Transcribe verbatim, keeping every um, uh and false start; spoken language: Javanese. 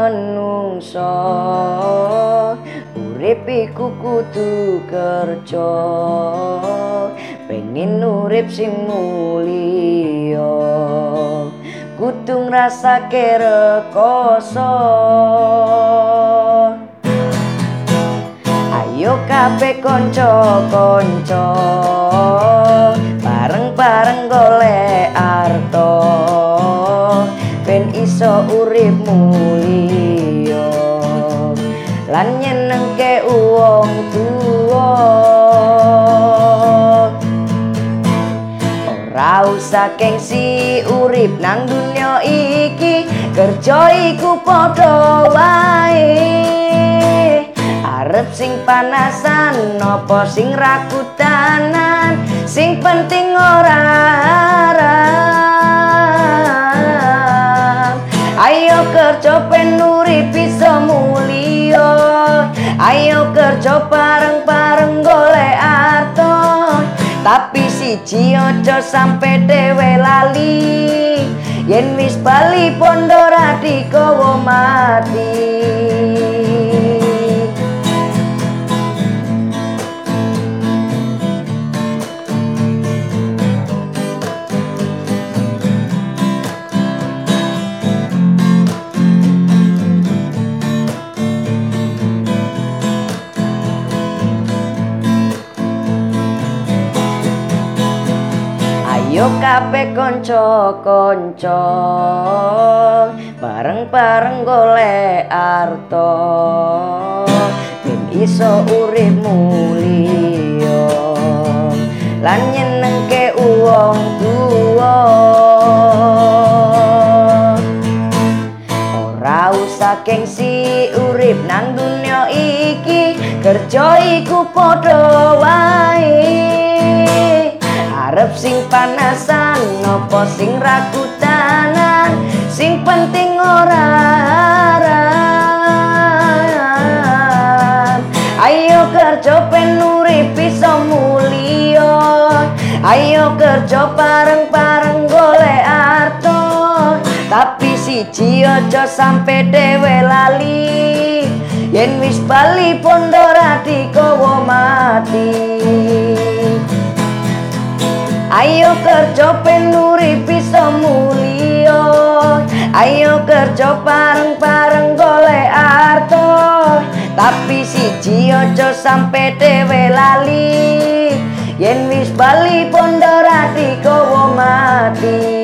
menungso urip iku kudu kerja pengen urip sing mulya kudu ngrasake rekoso. Ayo kabeh kanca-kanca bareng-bareng golek arta ben iso urip mulya lan nyenengke wong tuwa. Ora usah gengsi urip nang dunya iki, kerja iku padha wae. Arep sing panasan napa sing rakutanan, sing penting ora haram. Ayo kerja ben urip bisa mulya, ayo kerja bareng-bareng golek arta. Tapi siji aja sampe dhewe lali, yen wis bali pondo ra digawa mati. Ayo kabeh kanca-kanca bareng-bareng golek arta ben iso urip mulya lan nyenengke wong tuwa. Ora usah gengsi urip nang dunya iki, kerja iku padha wae. Arep sing panasan nopo sing rakutanan, sing penting ora haram. Ayo kerja ben urip bisa mulya, ayo kerja bareng-bareng golek arta. Tapi siji aja sampe dhewe lali, yen wis bali pondo ra digawa mati. Ayo kerja ben urip bisa mulya, ayo kerja bareng-bareng golek arta. Tapi siji aja sampe dhewe lali, yen wis bali pondo ra digawa mati.